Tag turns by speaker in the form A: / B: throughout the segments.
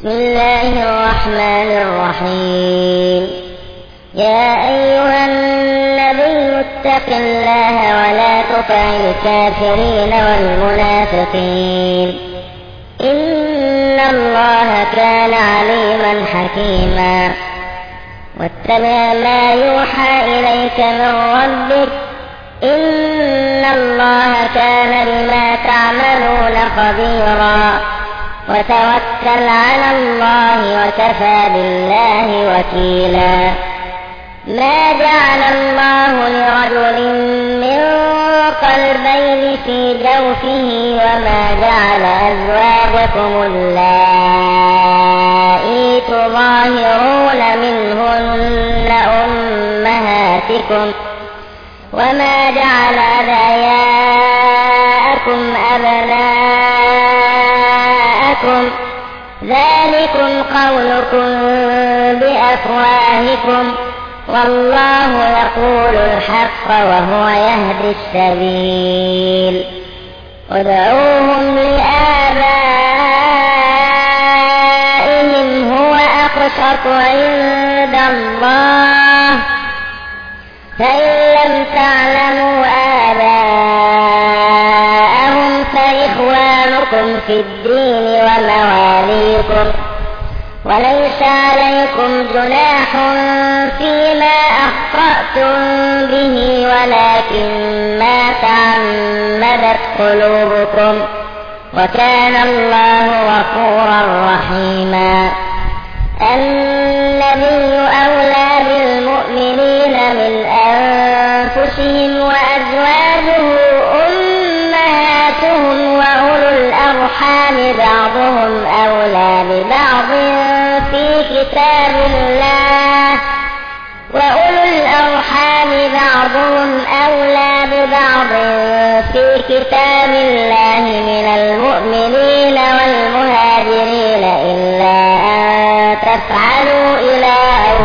A: بسم الله الرحمن الرحيم. يا أيها النبي اتق الله ولا تطع الكافرين والمنافقين إن الله كان عليما حكيما. واتبع ما يوحى إليك من ربك إن الله كان بما تعملون خبيرا. وتوكل على الله وكفى بالله وكيلا. ما جعل الله لرجل من قلبين في جوفه وما جعل أزواجكم اللائي تظاهرون منهن أمهاتكم وما جعل أدعياءكم أبناءكم ذلكم قولكم بأفواهكم والله يقول الحق وهو يهدي السبيل. ادعوهم لآبائهم هو أقسط عند الله فإن لم تعلموا آباءهم فإخوانكم في الدين ومواليكم وليس عليكم جناح فيما أخطأتم به ولكن ما تعمدت قلوبكم وكان الله غفورا رحيما. النبي أولى بالمؤمنين من أنفسهم وأزواجه أمهاتهم وأولو الأرحام بعضهم أولى ببعض في كتاب الله وأولو الأرحام بعضهم أولى ببعض في كتاب الله من المؤمنين والمهاجرين إلا أن تفعلوا إلى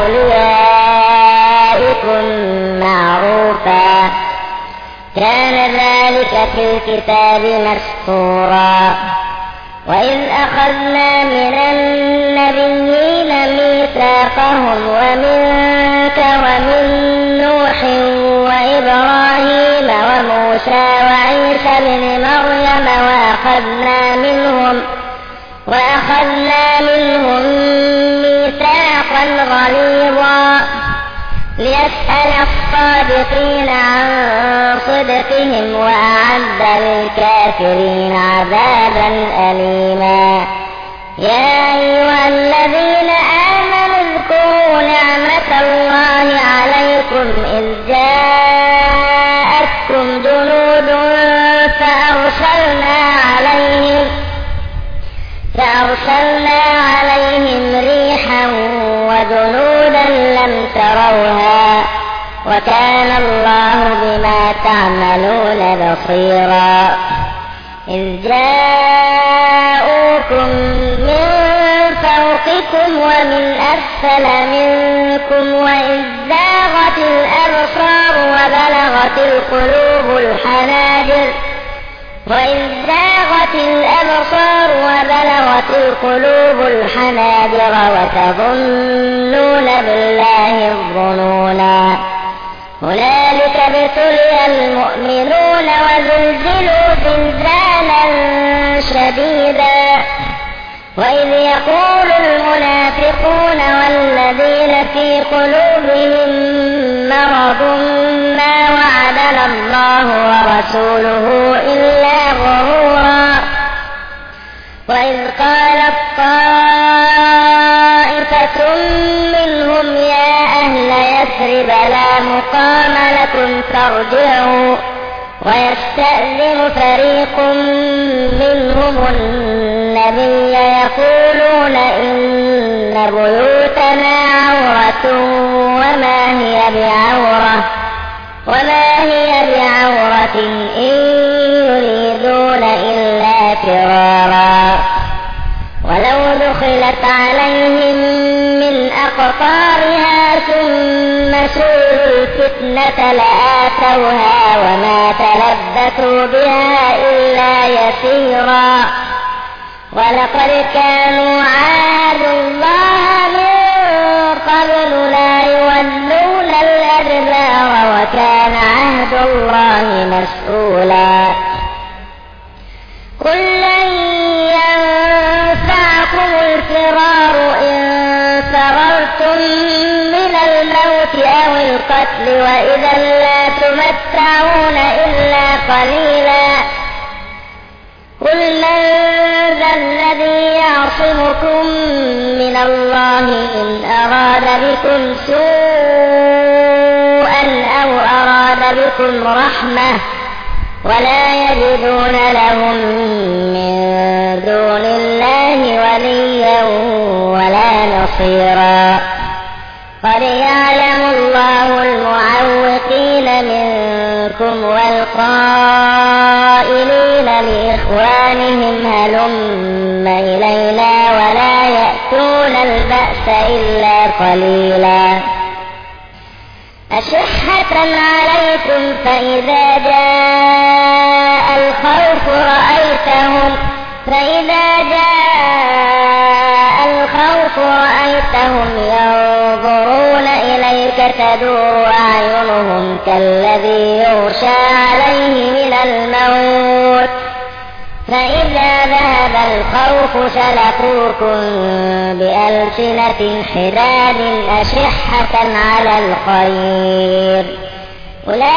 A: أوليائكم معروفا كان ذلك في الكتاب مسطورا. وإذ أخذنا من النبيين ميثاقهم ومنك ومن نوح وإبراهيم وموسى وعيسى بن مريم وأخذنا منهم ميثاقا غليظا ليسأل الصادقين عن صدقهم وأعد للكافرين عذابا أليما. يا أيها الذين آمنوا اذكروا نعمة الله عليكم إذ جاءتكم جنود فأرسلنا عليهم ريحا وجنودا لم تروها وكان الله بما تعملون بصيرا. إذ جاءوكم من فوقكم ومن أسفل منكم وإذ زاغت الأبصار وبلغت القلوب الحناجر وتظنون بالله الظنونا. هنالك ابتلي المؤمنون وزلزلوا زلزالا شديدا. وإذ يقول المنافقون والذين في قلوبهم مرض ما وعدنا الله ورسوله إلا غرورا. وإذ قالت طائفة منهم يا أهل يثرب لا مقام لكم فارجعوا ويستأذن فريق منهم النبي يقولون إن بيوتنا عورة وما هي بعورة إن يريدون إلا فرارا. ولو دخلت عليهم من أقطارها ثم سئلوا الفتنة لآتوها وما تلبثوا بها إلا يسيرا. ولقد كانوا عاهدوا الله مسؤولا. قل لن ينفعكم الفرار إن فررتم من الموت أو القتل وإذا لا تمتعون إلا قليلا. قل من ذا الذي يعصمكم من الله إن أراد بكم سوءا أو أراد بكم رحمة ولا يجدون لهم من دون الله وليا ولا نصيرا. قد يعلم الله المعوقين منكم والقائلين لإخوانهم هلم إلينا ولا يأتون البأس إلا قليلا. أشحة عليكم فإذا جاء الخوف رأيتهم ينظرون إليك تدور أعينهم كالذي يغشى عليه من الموت فإذا ذهب الخوف سلقوكم بألسنة حداد أشحة على الخير أولئك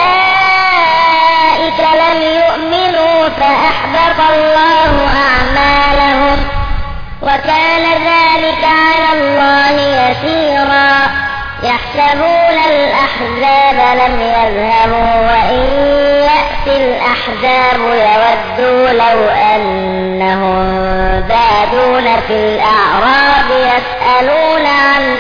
A: لم يؤمنوا فأحبط الله أعمالهم وكان ذلك على الله يسيرا. يحسبون الأحزاب لم يذهبوا وإن يأتي الأحزاب يودوا لو أنهم بادون في الأعراب يسألون عن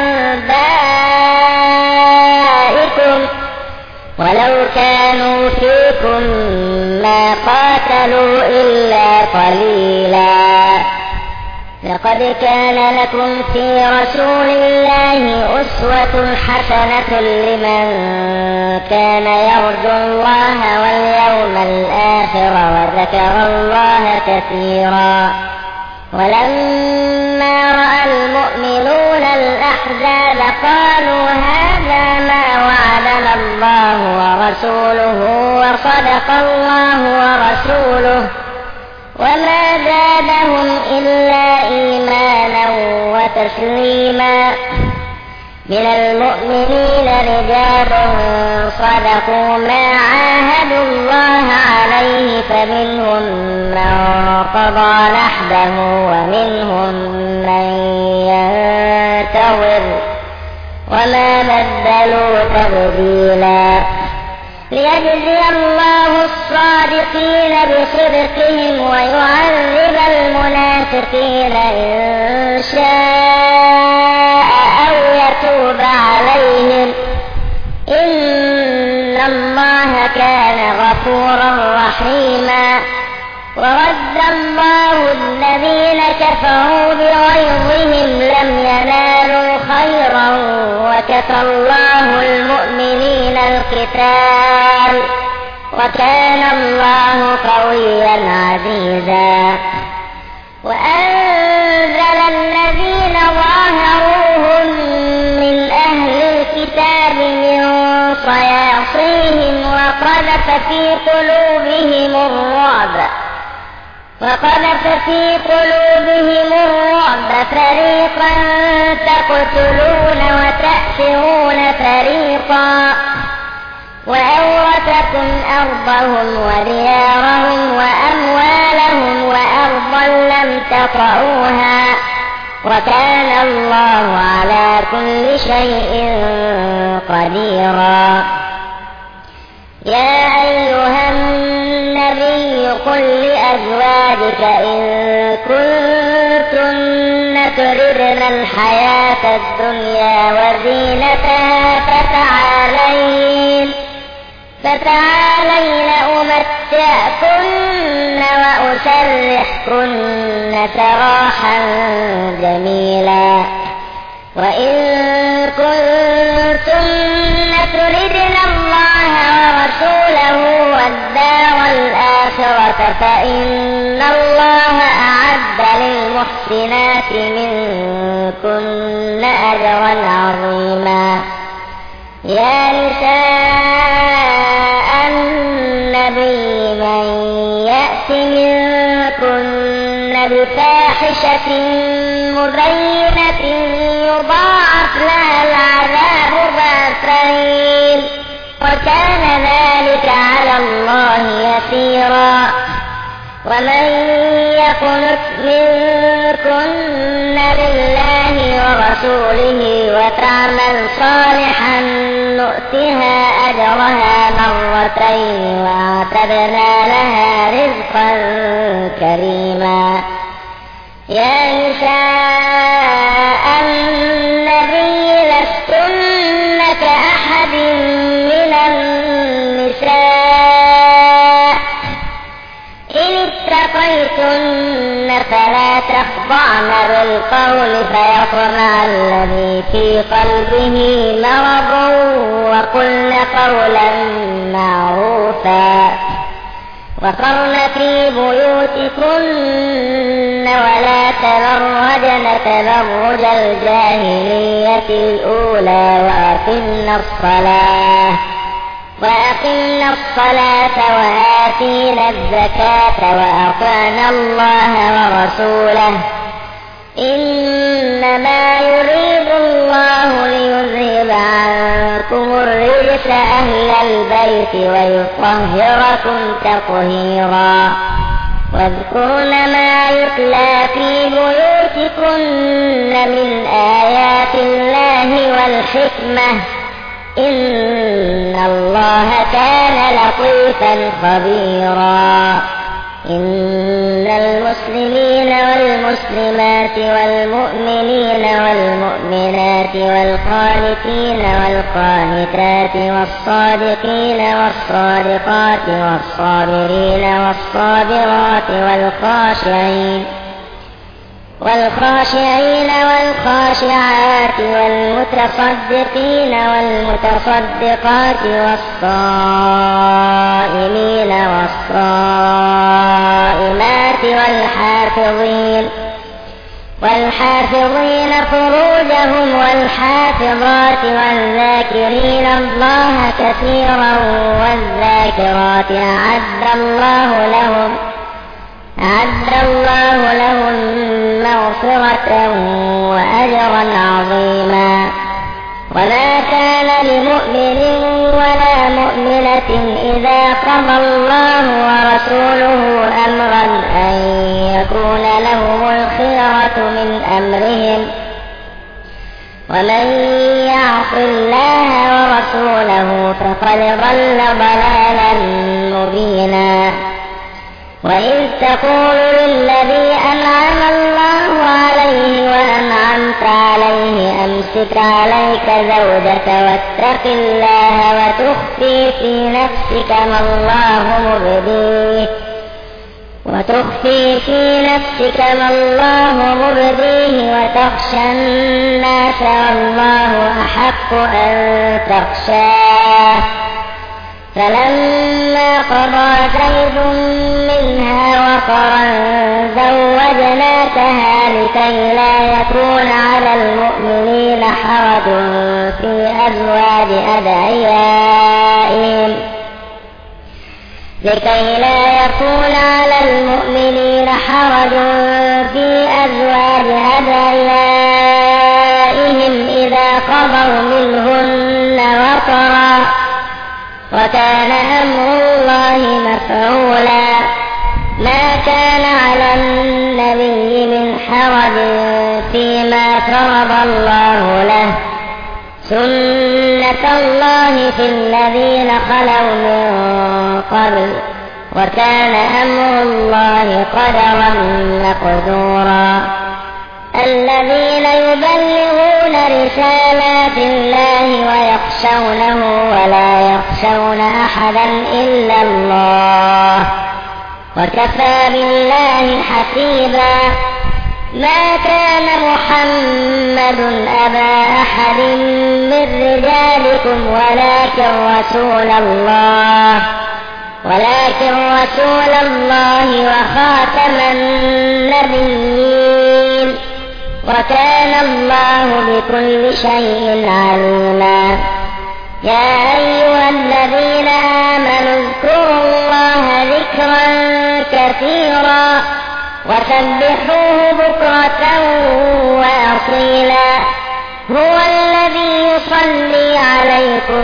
A: أنبائكم ولو كانوا فيكم ما قاتلوا إلا قليلا. لقد كان لكم في رسول الله أسوة حسنة لمن كان يرجو الله واليوم الآخر وذكر الله كثيرا. ولما رأى المؤمنون الأحزاب قالوا هذا ما وعدنا الله ورسوله وصدق الله ورسوله وما زادهم إلا إيمانا وتسليما. من المؤمنين رجال صدقوا ما عاهدوا الله عليه فمنهم من قضى نحبه ومنهم من ينتظر وما بدلوا تبديلا. ليجزي الله الصادقين بصدقهم ويعذب المنافقين إن شاء أو يتوب عليهم إن الله كان غفورا رحيما. ورد الله الذين كفروا بغيظهم لم ينالوا خيرا وكفى الله المؤمنين القتال وكان الله قويا عزيزا. وأنزل الذين ظاهروهم من أهل الكتاب من صياصيهم وقذف في قلوبهم الرعب فريقا تقتلون وتأسرون فريقا. وأورثكم أرضهم وديارهم وأموالهم وأرضا لم تطئوها وكان الله على كل شيء قديرا. يا أيها النبي قل لأزواجك إن كنتن تردن الحياة الدنيا وزينتها فتعالين أمتعكن وأسرحكن سراحا جميلا. وإن كنتن تردن الله ورسوله والدار الآخرة فإن الله أعد للمحسنات منكن أجرا عظيما. يا نساء بينة يضاعف لها العذاب ضعفين وكان ذلك على الله يسيرا. ومن يقنت منكن لله ورسوله وتعمل صالحا نؤتها أجرها مرتين وأعتدنا لها رزقا كريما. يا نساء النبي لستن كأحد من النساء إن اتقيتن فلا تخضعن بالقول فيطمع الذي في قلبه مرض وقلن قولا معروفا. وقرن في بيوتكن ولا تبرجن تبرج الجاهلية الأولى وأقمنا الصلاة وآتينا الزكاة وأطعنا الله ورسوله إنما يريد الله ليذهب عنكم الرجس أهل البيت ويطهركم تطهيرا. واذكرن ما يتلى في بيوتكن من آيات الله والحكمة إن الله كان لطيفا خبيرا. إن المسلمين والمسلمات والمؤمنين والمؤمنات والقانتين والقانتات والصادقين والصادقات والصابرين والصابرات والخاشعين والخاشعات والمتصدقين والمتصدقات والصائمين والصائمات والحافظين فروجهم والحافظات والذاكرين الله كثيرا والذاكرات أعد الله لهم مغفرة وأجرا عظيما. وما كان لمؤمن ولا مؤمنة إذا قضى الله ورسوله أمرا أن يكون لهم الخيرة من أمرهم ومن يعص الله ورسوله فقد ضل ضلالا مبينا. وإذ تقول للذي أنعم الله عليه وأنعمت عليه أمسك عليك زوجك واتق الله وتخفي في نفسك ما الله مبديه وتخشى الناس والله أحق أن تخشاه. فلما قضى زيد منها وطرا زوجناكها لكي لا يكون على المؤمنين حرج في أزواج أدعيائهم إذا قضوا منهن وطرا وكان أمر الله مفعولا. ما كان على النبي من حرج فيما فرض الله له سنة الله في الذين خلوا من قبل وكان أمر الله قدرا مقدورا. الذين يبلغون رسالات الله ويخشونه ولا يخشون أحدا إلا الله وكفى بالله حسيبا. ما كان محمد أبا أحد من رجالكم ولكن رسول الله وخاتم النبيين وكان الله بكل شيء عليما. يا أيها الذين آمنوا اذكروا الله ذكرا كثيرا وسبحوه بكرة هو الذي يصلي عليكم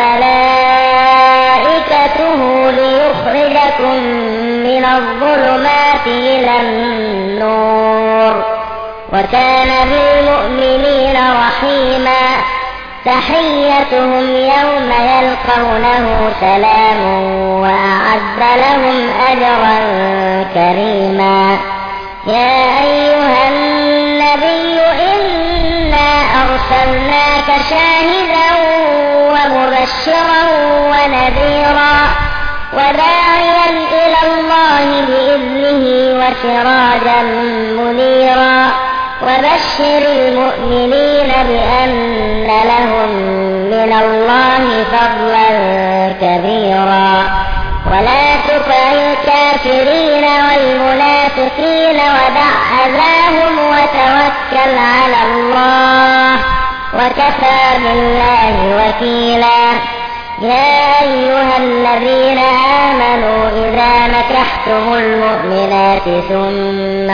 A: وملائكته ليخرجكم من الظلمات إلى النور وكان بالمؤمنين رحيما تحيتهم يوم يلقونه سلام وأعد لهم أجرا كريما يا أيها النبي إنا أرسلناك شاهدا ومبشرا ونذيرا وداعيا إلى الله بإذنه وسراجا منيرا وبشر المؤمنين بأن لهم من الله فضلا كبيرا ولا تطع الكافرين والمنافقين ودع أذاهم وتوكل على الله وكفى بالله وكيلا يا أيها الذين آمنوا إذا نكحتم المؤمنات ثم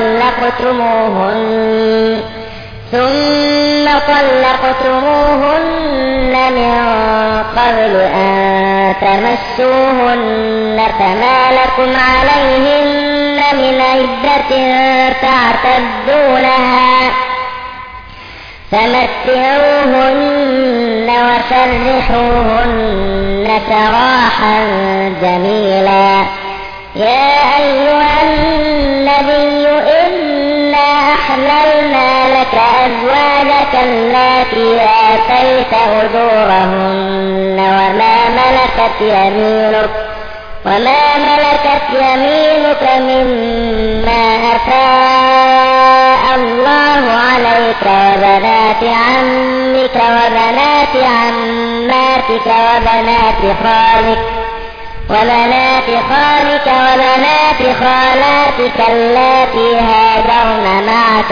A: طلقتموهن من قبل أن تمسوهن فما لكم عليهن من عدة تعتدونها فمتعوهن وسرحوهن سراحا جميلا يا أيها النبي إنا أحللنا لك أزواجك اللاتي آتيت أجورهن وما ملكت يمينك مما أفاء الله عليك وبنات عمك وبنات عماتك وبنات خالك وبنات خالاتك اللاتي هاجرن معك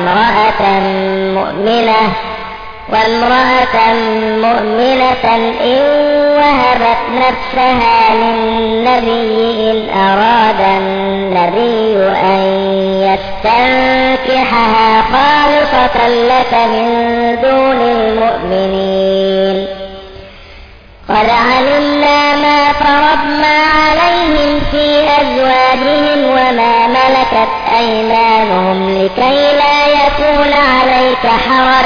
A: وامرأة مؤمنة إن وهبت نفسها للنبي إن أراد النبي أن يستنكحها خالصة لك من دون المؤمنين قد علمنا ما فرضنا عليهم في أزواجهم وما ملكت أيمانهم لكي لا يكون عليك حرج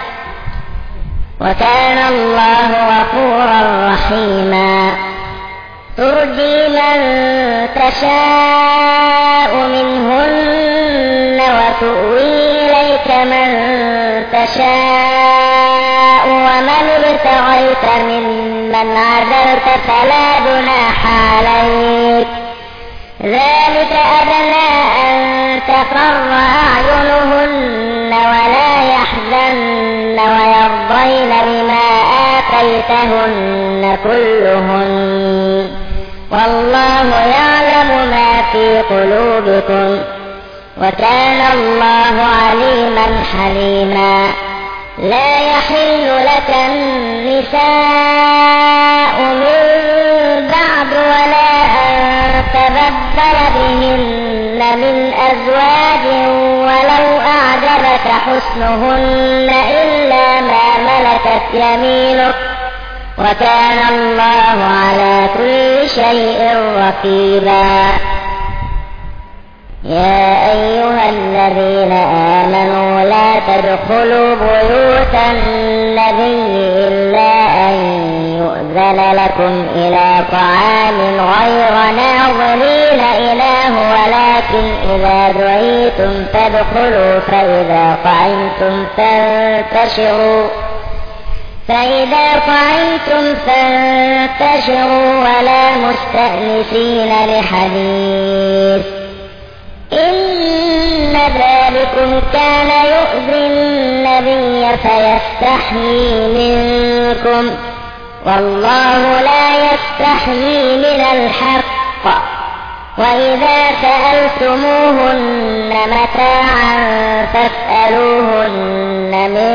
A: وكان الله غفورا رحيما ترجي من تشاء منهن وتؤوي إليك من تشاء ومن ابتغيت ممن عزلت فلا جناح عليك ذلك أدنى أن تقر أعينهن ولا يحزن ويرضين بما آتيتهن كلهن والله يعلم ما في قلوبكم وكان الله عليما حليما لا يحل لك النساء من بعد ولا أن تبدل بهن من أزواج ولو أعجبك حسنهن إلا ما ملكت يمينك وكان الله على كل شيء رقيبا يا أيها الذين آمنوا لا تدخلوا بيوت النبي إلا أن يؤذن لكم إلى طعام غير ناظرين إناه ولكن إذا دعيتم فادخلوا فإذا طعمتم فانتشروا ولا مستأنسين لحديث إن ذلكم كان يؤذي النبي فيستحيي منكم والله لا يستحيي من الحق وإذا سألتموهن متاعا فاسألوهن من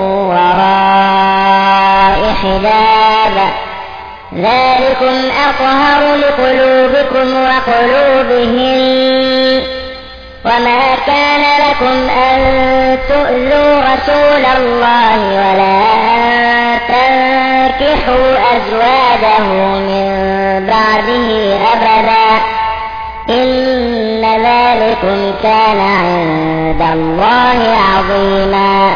A: وراء حجاب ذلكم أطهر لقلوبكم وقلوبهم وما كان لكم أن تؤذوا رسول الله ولا أن تنكحوا أزواجه من بعده أبدا إن ذلكم كان عند الله عظيما.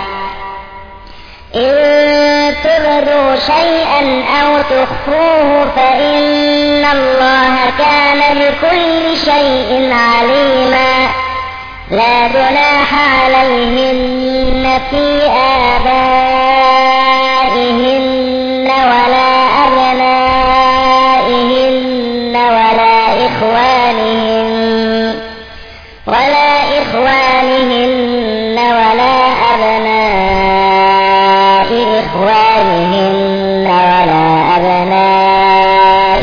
A: إن تبدوا شيئا أو تخفوه فإن الله كان بكل شيء عليما. لا جناح عليهن في آبائهن ولا أبنائهن ولا إخوانهن ولا أبناء إخوانهن ولا أبناء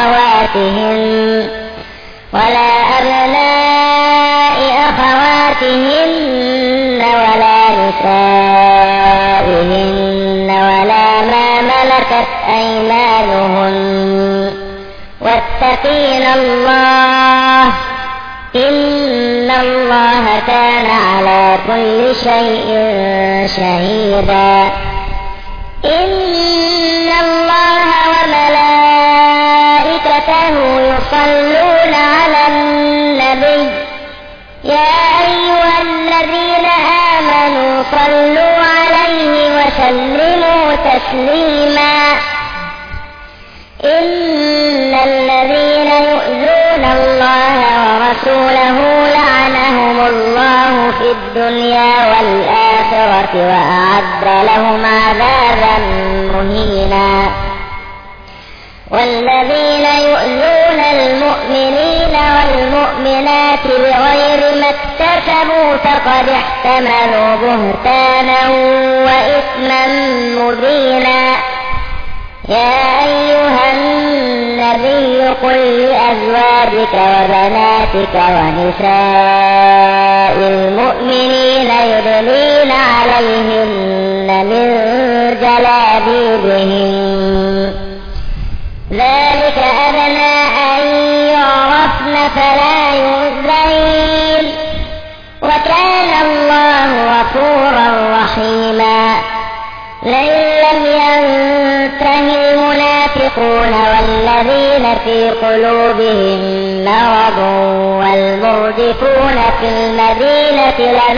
A: أخواتهن ولا نسائهن ولا ما ملكت أيمانهن واتقين الله إن الله كان على كل شيء شهيدا. إن الله وملائكته يصلون على النبي يا أيها الذين آمنوا صلوا عليه وسلموا تسليما. إن الذين يؤذون الله ورسوله لعنهم الله في الدنيا والآخرة وأعد لهم عذابا مهينا. والذين يؤذون المؤمنين والمؤمنات بغير ما اكتسبوا فقد احتملوا بهتانا وإثما مبينا. يا أيها النبي قل لأزواجك وبناتك ونساء المؤمنين يدنين عليهن من جلابيبهن ذلك أدنى أن يعرفن فلا يؤذين وكان الله غفورا رحيما. لئن لم ينته المنافقون والذين في قلوبهم مرض والمرجفون في المدينة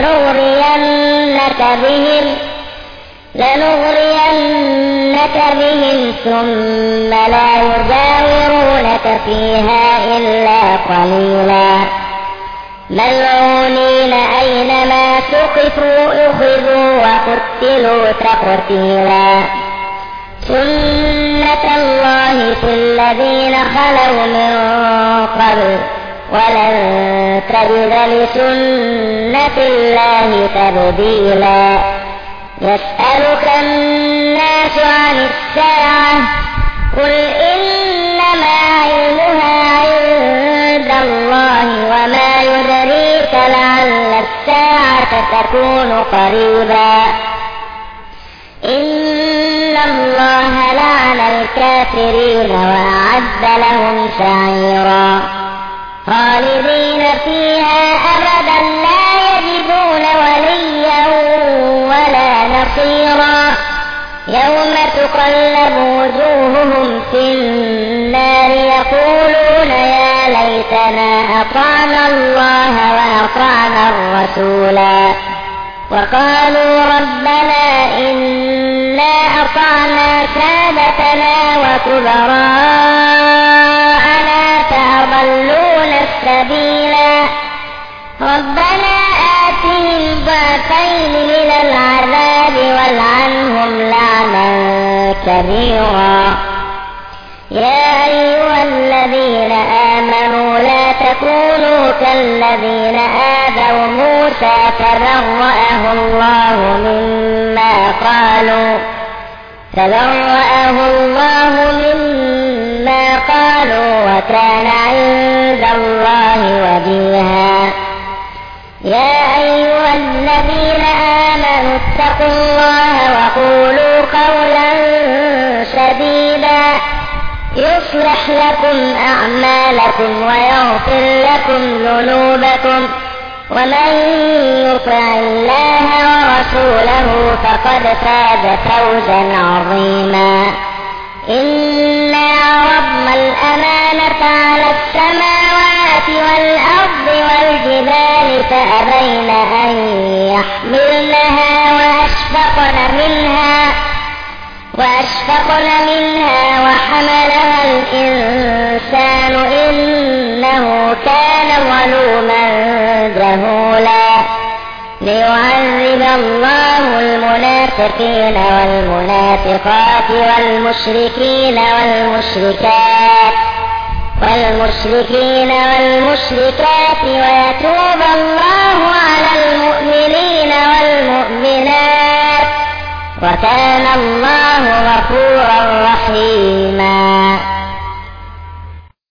A: لنغرينك بهم ثم لا يجاورونك فيها إلا قليلا. ملعونين أينما ثقفوا أخذوا وقتلوا تقتيلا. سنة الله في الذين خلوا من قبل ولن تجد لسنة الله تبديلا. يسألك الناس عن الساعة قل إنما علمها عند الله وما يدريك لعل الساعة تكون قريبا. إن الله لعن الكافرين وأعد لهم سعيرا خالدين فيها أبدا لا يجدون وليا ولا نصيرا. يوم تقلب وجوههم في النار يقولون يا ليتنا أطعنا الله وأطعنا الرسولا وقالوا ربنا إنا أطعنا سادتنا وكبراءنا فأضلونا السبيلا. ربنا آتهم ضعفين من العذاب والعنهم لعنا كبيرا. يا أيها الذين آمنوا لا تكونوا كالذين آذوا موسى فبرأه الله مما قالوا وكان عند الله وجيها. يا أيها الذين آمنوا اتقوا الله وقولوا قولا سديدا يصلح لكم أعمالكم ويغفر لكم ذنوبكم ومن يطع الله ورسوله فقد فاز فوزا عظيما. إنا عرضنا الأمانة على السماوات والأرض والجبال فأبين أن يحملنها وأشفقن منها وحملها الإنسان إنه كان ظلوما جهولا. ليعذب الله المنافقين والمنافقات والمشركات ويتوب الله على المؤمنين والمؤمنات وكان الله